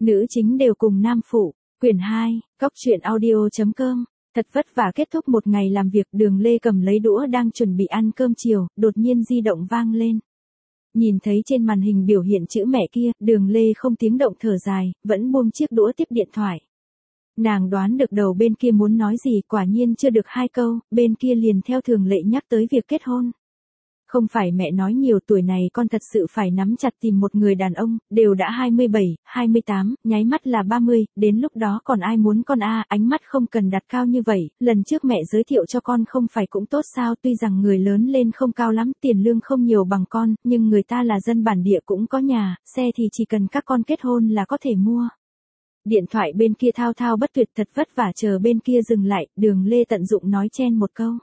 Nữ chính đều cùng nam phụ. Quyển 2, Cóc truyện audio.com. Thật vất vả kết thúc một ngày làm việc, Đường Lê cầm lấy đũa đang chuẩn bị ăn cơm chiều, đột nhiên di động vang lên. Nhìn thấy trên màn hình biểu hiện chữ mẹ kia, Đường Lê không tiếng động thở dài, vẫn buông chiếc đũa tiếp điện thoại. Nàng đoán được đầu bên kia muốn nói gì, quả nhiên chưa được 2 câu, bên kia liền theo thường lệ nhắc tới việc kết hôn. Không phải mẹ nói nhiều, tuổi này con thật sự phải nắm chặt tìm một người đàn ông, đều đã 27, 28, nháy mắt là 30, đến lúc đó còn ai muốn con a, ánh mắt không cần đặt cao như vậy, lần trước mẹ giới thiệu cho con không phải cũng tốt sao, tuy rằng người lớn lên không cao lắm, tiền lương không nhiều bằng con, nhưng người ta là dân bản địa cũng có nhà, xe thì chỉ cần các con kết hôn là có thể mua. Điện thoại bên kia thao thao bất tuyệt, thật vất vả chờ bên kia dừng lại, Đường Lê tận dụng nói chen một câu.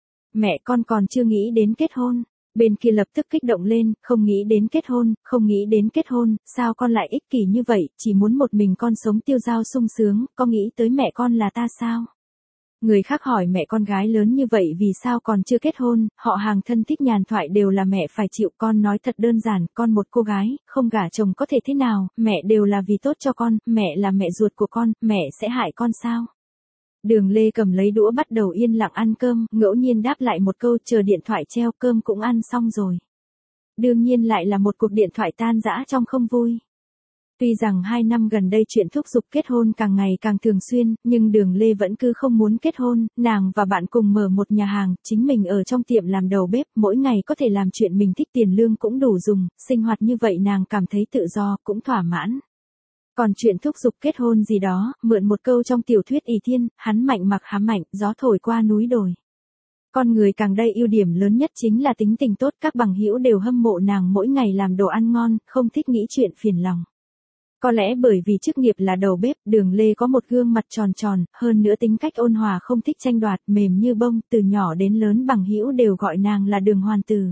Mẹ con còn chưa nghĩ đến kết hôn. Bên kia lập tức kích động lên, không nghĩ đến kết hôn, không nghĩ đến kết hôn, sao con lại ích kỷ như vậy, chỉ muốn một mình con sống tiêu dao sung sướng, có nghĩ tới mẹ con là ta sao? Người khác hỏi mẹ con gái lớn như vậy vì sao còn chưa kết hôn, họ hàng thân thích nhàn thoại đều là mẹ phải chịu, con nói thật đơn giản, con một cô gái, không gả chồng có thể thế nào, mẹ đều là vì tốt cho con, mẹ là mẹ ruột của con, mẹ sẽ hại con sao? Đường Lê cầm lấy đũa bắt đầu yên lặng ăn cơm, ngẫu nhiên đáp lại một câu, chờ điện thoại treo, cơm cũng ăn xong rồi. Đương nhiên lại là một cuộc điện thoại tan rã trong không vui. Tuy rằng 2 năm gần đây chuyện thúc giục kết hôn càng ngày càng thường xuyên, nhưng Đường Lê vẫn cứ không muốn kết hôn, nàng và bạn cùng mở một nhà hàng, chính mình ở trong tiệm làm đầu bếp, mỗi ngày có thể làm chuyện mình thích, tiền lương cũng đủ dùng, sinh hoạt như vậy nàng cảm thấy tự do, cũng thỏa mãn. Còn chuyện thúc giục kết hôn gì đó, mượn một câu trong tiểu thuyết Ỷ Thiên, hắn mạnh mặc hám mạnh, gió thổi qua núi đồi. Con người càng đây ưu điểm lớn nhất chính là tính tình tốt, các bằng hữu đều hâm mộ nàng mỗi ngày làm đồ ăn ngon, không thích nghĩ chuyện phiền lòng. Có lẽ bởi vì chức nghiệp là đầu bếp, Đường Lê có một gương mặt tròn tròn, hơn nữa tính cách ôn hòa không thích tranh đoạt, mềm như bông, từ nhỏ đến lớn bằng hữu đều gọi nàng là Đường Hoàn Tử.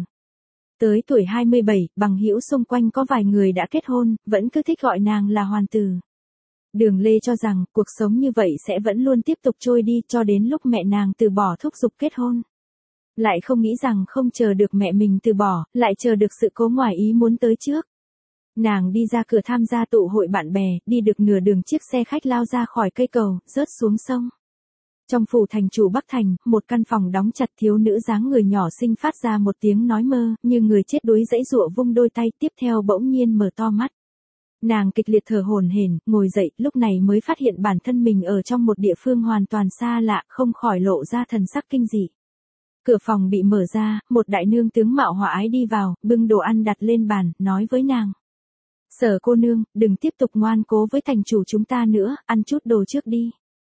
Tới tuổi 27, bằng hữu xung quanh có vài người đã kết hôn, vẫn cứ thích gọi nàng là Hoàn Tử. Đường Lê cho rằng, cuộc sống như vậy sẽ vẫn luôn tiếp tục trôi đi, cho đến lúc mẹ nàng từ bỏ thúc giục kết hôn. Lại không nghĩ rằng không chờ được mẹ mình từ bỏ, lại chờ được sự cố ngoài ý muốn tới trước. Nàng đi ra cửa tham gia tụ hội bạn bè, đi được nửa đường chiếc xe khách lao ra khỏi cây cầu, rớt xuống sông. Trong phủ thành chủ Bắc Thành, một căn phòng đóng chặt, thiếu nữ dáng người nhỏ xinh phát ra một tiếng nói mơ, như người chết đuối giãy giụa vung đôi tay, tiếp theo bỗng nhiên mở to mắt. Nàng kịch liệt thở hổn hển, ngồi dậy, lúc này mới phát hiện bản thân mình ở trong một địa phương hoàn toàn xa lạ, không khỏi lộ ra thần sắc kinh dị. Cửa phòng bị mở ra, một đại nương tướng mạo hòa ái đi vào, bưng đồ ăn đặt lên bàn, nói với nàng. Sở cô nương, đừng tiếp tục ngoan cố với thành chủ chúng ta nữa, ăn chút đồ trước đi.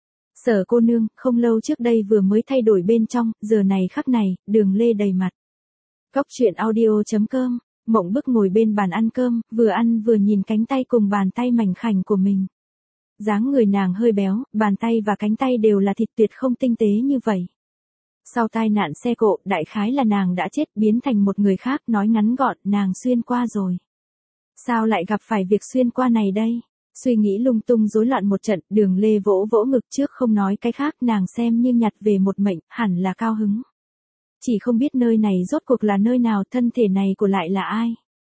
Sở cô nương, không lâu trước đây vừa mới thay đổi bên trong, giờ này khắc này, Đường Lê đầy mặt. Cóc truyện audio.com, Mộng Bức ngồi bên bàn ăn cơm, vừa ăn vừa nhìn cánh tay cùng bàn tay mảnh khảnh của mình. Dáng người nàng hơi béo, bàn tay và cánh tay đều là thịt, tuyệt không tinh tế như vậy. Sau tai nạn xe cộ, đại khái là nàng đã chết, biến thành một người khác, nói ngắn gọn, nàng xuyên qua rồi. Sao lại gặp phải việc xuyên qua này đây? Suy nghĩ lung tung rối loạn một trận, Đường Lê vỗ vỗ ngực, trước không nói cái khác, nàng xem như nhặt về một mệnh, hẳn là cao hứng. Chỉ không biết nơi này rốt cuộc là nơi nào, thân thể này của lại là ai?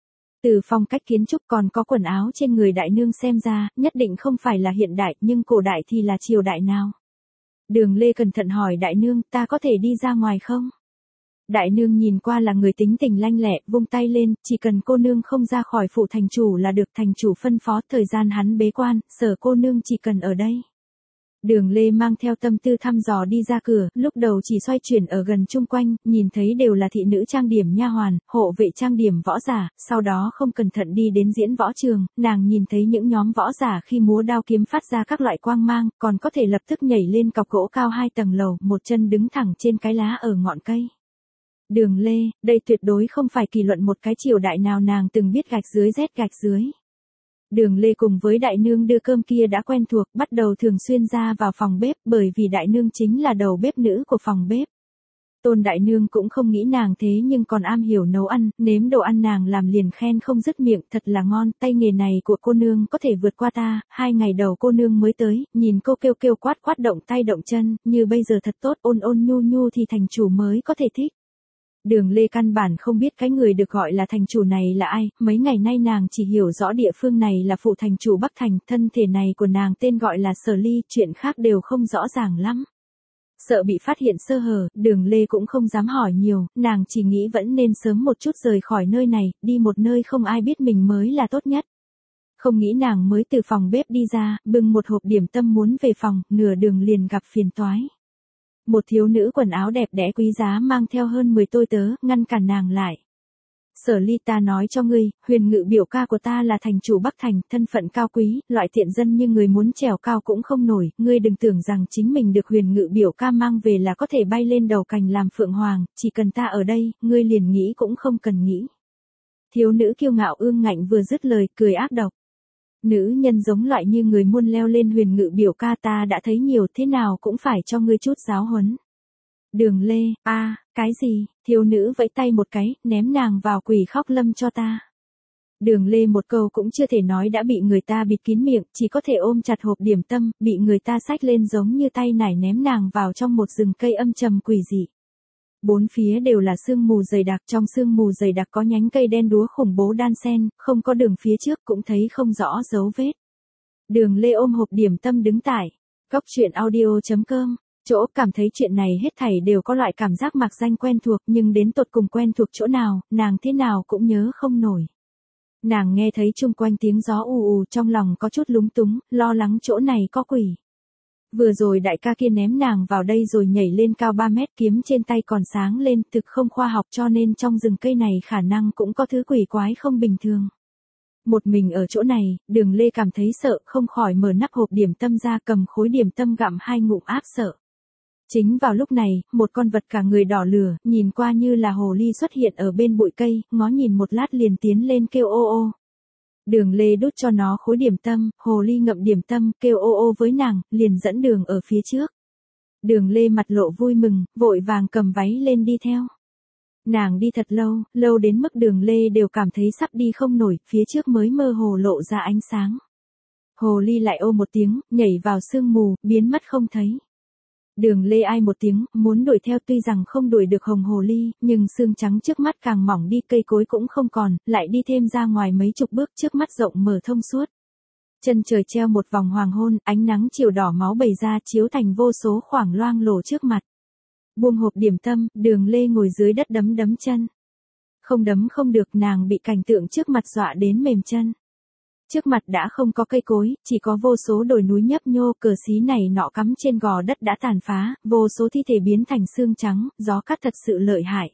Từ phong cách kiến trúc còn có quần áo trên người đại nương xem ra, nhất định không phải là hiện đại, nhưng cổ đại thì là triều đại nào? Đường Lê cẩn thận hỏi đại nương, ta có thể đi ra ngoài không? Đại nương nhìn qua là người tính tình lanh lẹ, vung tay lên, chỉ cần cô nương không ra khỏi phủ thành chủ là được, thành chủ phân phó, thời gian hắn bế quan, Sở cô nương chỉ cần ở đây. Đường Lê mang theo tâm tư thăm dò đi ra cửa, lúc đầu chỉ xoay chuyển ở gần chung quanh, nhìn thấy đều là thị nữ trang điểm nha hoàn, hộ vệ trang điểm võ giả, sau đó không cẩn thận đi đến diễn võ trường, nàng nhìn thấy những nhóm võ giả khi múa đao kiếm phát ra các loại quang mang, còn có thể lập tức nhảy lên cọc gỗ cao 2 tầng lầu, một chân đứng thẳng trên cái lá ở ngọn cây. Đường Lê, đây tuyệt đối không phải kỳ luận một cái triều đại nào nàng từng biết, gạch dưới rét gạch dưới. Đường Lê cùng với đại nương đưa cơm kia đã quen thuộc, bắt đầu thường xuyên ra vào phòng bếp, bởi vì đại nương chính là đầu bếp nữ của phòng bếp. Tôn đại nương cũng không nghĩ nàng thế nhưng còn am hiểu nấu ăn, nếm đồ ăn nàng làm liền khen không dứt miệng, thật là ngon, tay nghề này của cô nương có thể vượt qua ta. 2 ngày đầu cô nương mới tới, nhìn cô kêu kêu quát quát động tay động chân, như bây giờ thật tốt, ôn ôn nhu nhu thì thành chủ mới có thể thích. Đường Lê căn bản không biết cái người được gọi là thành chủ này là ai, mấy ngày nay nàng chỉ hiểu rõ địa phương này là phụ thành chủ Bắc Thành, thân thể này của nàng tên gọi là Sở Ly, chuyện khác đều không rõ ràng lắm. Sợ bị phát hiện sơ hở, Đường Lê cũng không dám hỏi nhiều, nàng chỉ nghĩ vẫn nên sớm một chút rời khỏi nơi này, đi một nơi không ai biết mình mới là tốt nhất. Không nghĩ nàng mới từ phòng bếp đi ra, bưng một hộp điểm tâm muốn về phòng, nửa đường liền gặp phiền toái. Một thiếu nữ quần áo đẹp đẽ quý giá mang theo hơn 10 tôi tớ, ngăn cản nàng lại. Sở Ly, ta nói cho ngươi, Huyền Ngự biểu ca của ta là thành chủ Bắc Thành, thân phận cao quý, loại tiện dân như người muốn trèo cao cũng không nổi, ngươi đừng tưởng rằng chính mình được Huyền Ngự biểu ca mang về là có thể bay lên đầu cành làm phượng hoàng, chỉ cần ta ở đây, ngươi liền nghĩ cũng không cần nghĩ. Thiếu nữ kiêu ngạo ương ngạnh vừa dứt lời, cười ác độc. Nữ nhân giống loại như người muốn leo lên Huyền Ngự biểu ca ta đã thấy nhiều, thế nào cũng phải cho ngươi chút giáo huấn. Đường Lê, cái gì, thiếu nữ vẫy tay một cái, ném nàng vào quỷ khóc lâm cho ta. Đường Lê một câu cũng chưa thể nói đã bị người ta bịt kín miệng, chỉ có thể ôm chặt hộp điểm tâm, bị người ta xách lên giống như tay nải ném nàng vào trong một rừng cây âm trầm quỷ dị. Bốn phía đều là sương mù dày đặc, trong sương mù dày đặc có nhánh cây đen đúa khủng bố đan xen, không có đường phía trước cũng thấy không rõ dấu vết. Đường Lê ôm hộp điểm tâm đứng tại góc truyện audio.com, chỗ cảm thấy chuyện này hết thảy đều có loại cảm giác mạc danh quen thuộc, nhưng đến tột cùng quen thuộc chỗ nào, nàng thế nào cũng nhớ không nổi. Nàng nghe thấy chung quanh tiếng gió ù ù, trong lòng có chút lúng túng, lo lắng chỗ này có quỷ. Vừa rồi đại ca kia ném nàng vào đây rồi nhảy lên cao 3 mét, kiếm trên tay còn sáng lên, thực không khoa học, cho nên trong rừng cây này khả năng cũng có thứ quỷ quái không bình thường. Một mình ở chỗ này, Đường Lê cảm thấy sợ, không khỏi mở nắp hộp điểm tâm ra, cầm khối điểm tâm gặm 2 ngụm áp sợ. Chính vào lúc này, một con vật cả người đỏ lửa, nhìn qua như là hồ ly xuất hiện ở bên bụi cây, ngó nhìn một lát liền tiến lên kêu ô ô. Đường Lê đút cho nó khối điểm tâm, hồ ly ngậm điểm tâm, kêu ô ô với nàng, liền dẫn đường ở phía trước. Đường Lê mặt lộ vui mừng, vội vàng cầm váy lên đi theo. Nàng đi thật lâu, lâu đến mức Đường Lê đều cảm thấy sắp đi không nổi, phía trước mới mơ hồ lộ ra ánh sáng. Hồ ly lại ô một tiếng, nhảy vào sương mù, biến mất không thấy. Đường Lê ai một tiếng, muốn đuổi theo, tuy rằng không đuổi được hồng hồ ly, nhưng xương trắng trước mắt càng mỏng đi, cây cối cũng không còn, lại đi thêm ra ngoài mấy chục bước, trước mắt rộng mở thông suốt. Chân trời treo một vòng hoàng hôn, ánh nắng chiều đỏ máu bày ra, chiếu thành vô số khoảng loang lổ trước mặt. Buông hộp điểm tâm, Đường Lê ngồi dưới đất đấm đấm chân. Không đấm không được, nàng bị cảnh tượng trước mặt dọa đến mềm chân. Trước mặt đã không có cây cối, chỉ có vô số đồi núi nhấp nhô, cờ xí này nọ cắm trên gò đất đã tàn phá, vô số thi thể biến thành xương trắng, gió cắt thật sự lợi hại.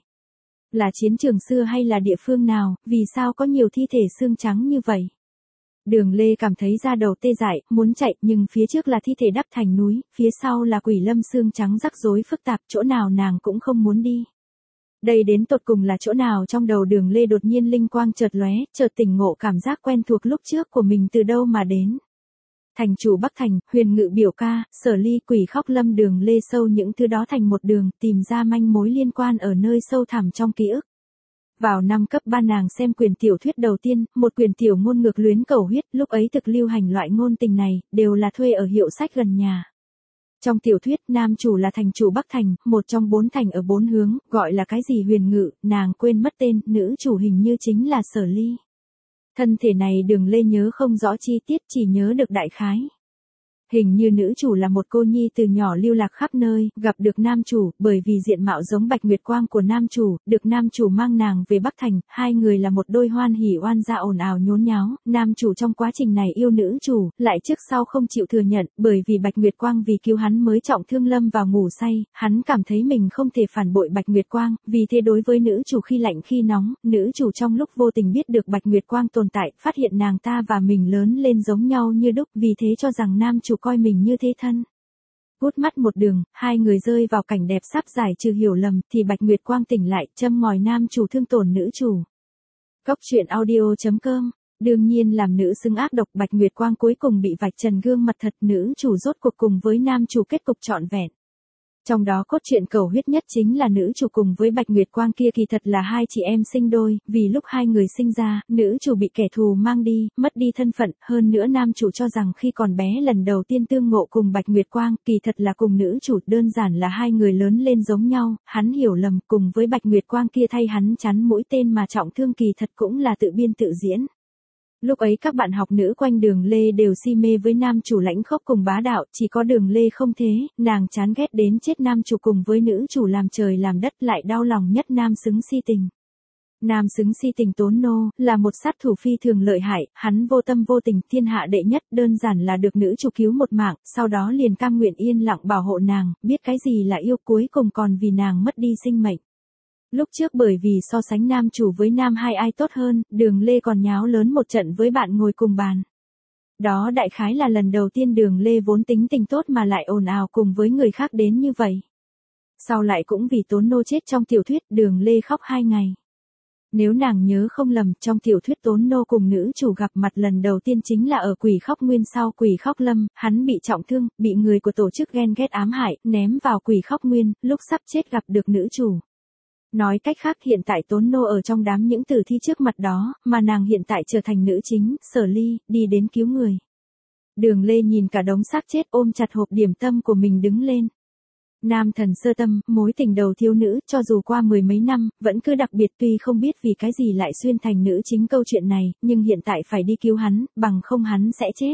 Là chiến trường xưa hay là địa phương nào, vì sao có nhiều thi thể xương trắng như vậy? Đường Lê cảm thấy da đầu tê dại, muốn chạy, nhưng phía trước là thi thể đắp thành núi, phía sau là quỷ lâm xương trắng rắc rối phức tạp, chỗ nào nàng cũng không muốn đi. Đây đến tột cùng là chỗ nào? Trong đầu Đường Lê đột nhiên linh quang chợt lóe, chợt tỉnh ngộ cảm giác quen thuộc lúc trước của mình từ đâu mà đến. Thành chủ Bắc Thành, Huyền Ngự biểu ca, Sở Ly, quỷ khóc lâm, Đường Lê sâu những thứ đó thành một đường, tìm ra manh mối liên quan ở nơi sâu thẳm trong ký ức. Vào năm cấp 3 nàng xem quyển tiểu thuyết đầu tiên, một quyển tiểu ngôn ngược luyến cầu huyết, lúc ấy thực lưu hành loại ngôn tình này, đều là thuê ở hiệu sách gần nhà. Trong tiểu thuyết, nam chủ là thành chủ Bắc Thành, một trong 4 thành ở 4 hướng, gọi là cái gì Huyền Ngự, nàng quên mất tên, nữ chủ hình như chính là Sở Ly. Thân thể này Đường Lê nhớ không rõ chi tiết, chỉ nhớ được đại khái. Hình như nữ chủ là một cô nhi từ nhỏ lưu lạc khắp nơi, gặp được nam chủ, bởi vì diện mạo giống Bạch Nguyệt Quang của nam chủ, được nam chủ mang nàng về Bắc Thành, hai người là một đôi hoan hỉ oan gia ồn ào nhốn nháo, nam chủ trong quá trình này yêu nữ chủ, lại trước sau không chịu thừa nhận, bởi vì Bạch Nguyệt Quang vì cứu hắn mới trọng thương lâm vào ngủ say, hắn cảm thấy mình không thể phản bội Bạch Nguyệt Quang, vì thế đối với nữ chủ khi lạnh khi nóng, nữ chủ trong lúc vô tình biết được Bạch Nguyệt Quang tồn tại, phát hiện nàng ta và mình lớn lên giống nhau như đúc, vì thế cho rằng nam chủ coi mình như thế thân. Hút mắt một đường, hai người rơi vào cảnh đẹp sắp giải trừ hiểu lầm, thì Bạch Nguyệt Quang tỉnh lại, châm ngòi nam chủ thương tổn nữ chủ. Góc truyện audio.com, đương nhiên làm nữ xứng ác độc, Bạch Nguyệt Quang cuối cùng bị vạch trần gương mặt thật, nữ chủ rốt cuộc cùng với nam chủ kết cục trọn vẹn. Trong đó cốt truyện cầu huyết nhất chính là nữ chủ cùng với Bạch Nguyệt Quang kia kỳ thật là hai chị em sinh đôi, vì lúc hai người sinh ra, nữ chủ bị kẻ thù mang đi, mất đi thân phận, hơn nữa nam chủ cho rằng khi còn bé lần đầu tiên tương ngộ cùng Bạch Nguyệt Quang, kỳ thật là cùng nữ chủ, đơn giản là hai người lớn lên giống nhau, hắn hiểu lầm, cùng với Bạch Nguyệt Quang kia thay hắn chắn mũi tên mà trọng thương kỳ thật cũng là tự biên tự diễn. Lúc ấy các bạn học nữ quanh Đường Lê đều si mê với nam chủ lãnh khốc cùng bá đạo, chỉ có Đường Lê không thế, nàng chán ghét đến chết nam chủ cùng với nữ chủ làm trời làm đất, lại đau lòng nhất nam xứng si tình. Nam xứng si tình Tốn Nô, là một sát thủ phi thường lợi hại, hắn vô tâm vô tình, thiên hạ đệ nhất, đơn giản là được nữ chủ cứu một mạng, sau đó liền cam nguyện yên lặng bảo hộ nàng, biết cái gì là yêu, cuối cùng còn vì nàng mất đi sinh mệnh. Lúc trước bởi vì so sánh nam chủ với nam hai ai tốt hơn, Đường Lê còn nháo lớn một trận với bạn ngồi cùng bàn. Đó đại khái là lần đầu tiên Đường Lê vốn tính tình tốt mà lại ồn ào cùng với người khác đến như vậy. Sau lại cũng vì Tốn Nô chết trong tiểu thuyết, Đường Lê khóc 2 ngày. Nếu nàng nhớ không lầm, trong tiểu thuyết Tốn Nô cùng nữ chủ gặp mặt lần đầu tiên chính là ở Quỷ Khóc Nguyên, sau Quỷ Khóc Lâm, hắn bị trọng thương, bị người của tổ chức ghen ghét ám hại, ném vào Quỷ Khóc Nguyên, lúc sắp chết gặp được nữ chủ. Nói cách khác, hiện tại Tốn Nô ở trong đám những tử thi trước mặt đó, mà nàng hiện tại trở thành nữ chính, Sở Ly, đi đến cứu người. Đường Lê nhìn cả đống xác chết, ôm chặt hộp điểm tâm của mình đứng lên. Nam thần sơ tâm, mối tình đầu thiếu nữ, cho dù qua 10 mấy năm, vẫn cứ đặc biệt, tuy không biết vì cái gì lại xuyên thành nữ chính câu chuyện này, nhưng hiện tại phải đi cứu hắn, bằng không hắn sẽ chết.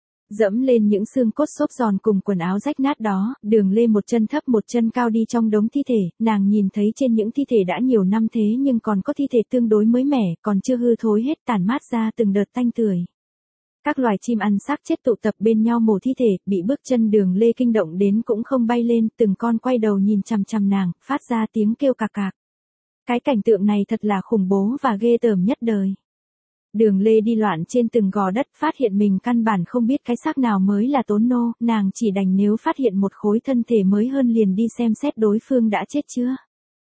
Dẫm lên những xương cốt xốp giòn cùng quần áo rách nát đó, Đường Lê một chân thấp một chân cao đi trong đống thi thể, nàng nhìn thấy trên những thi thể đã nhiều năm thế nhưng còn có thi thể tương đối mới mẻ, còn chưa hư thối hết, tản mát ra từng đợt tanh tưởi. Các loài chim ăn xác chết tụ tập bên nhau mổ thi thể, bị bước chân Đường Lê kinh động đến cũng không bay lên, từng con quay đầu nhìn chằm chằm nàng, phát ra tiếng kêu cạc cạc. Cái cảnh tượng này thật là khủng bố và ghê tởm nhất đời. Đường Lê đi loạn trên từng gò đất, phát hiện mình căn bản không biết cái xác nào mới là Tốn Nô, nàng chỉ đành nếu phát hiện một khối thân thể mới hơn liền đi xem xét đối phương đã chết chưa.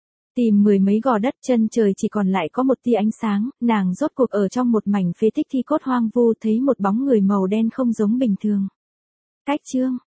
Tìm 10 mấy gò đất, chân trời chỉ còn lại có một tia ánh sáng, nàng rốt cuộc ở trong một mảnh phế tích thi cốt hoang vu thấy một bóng người màu đen không giống bình thường. Cách chương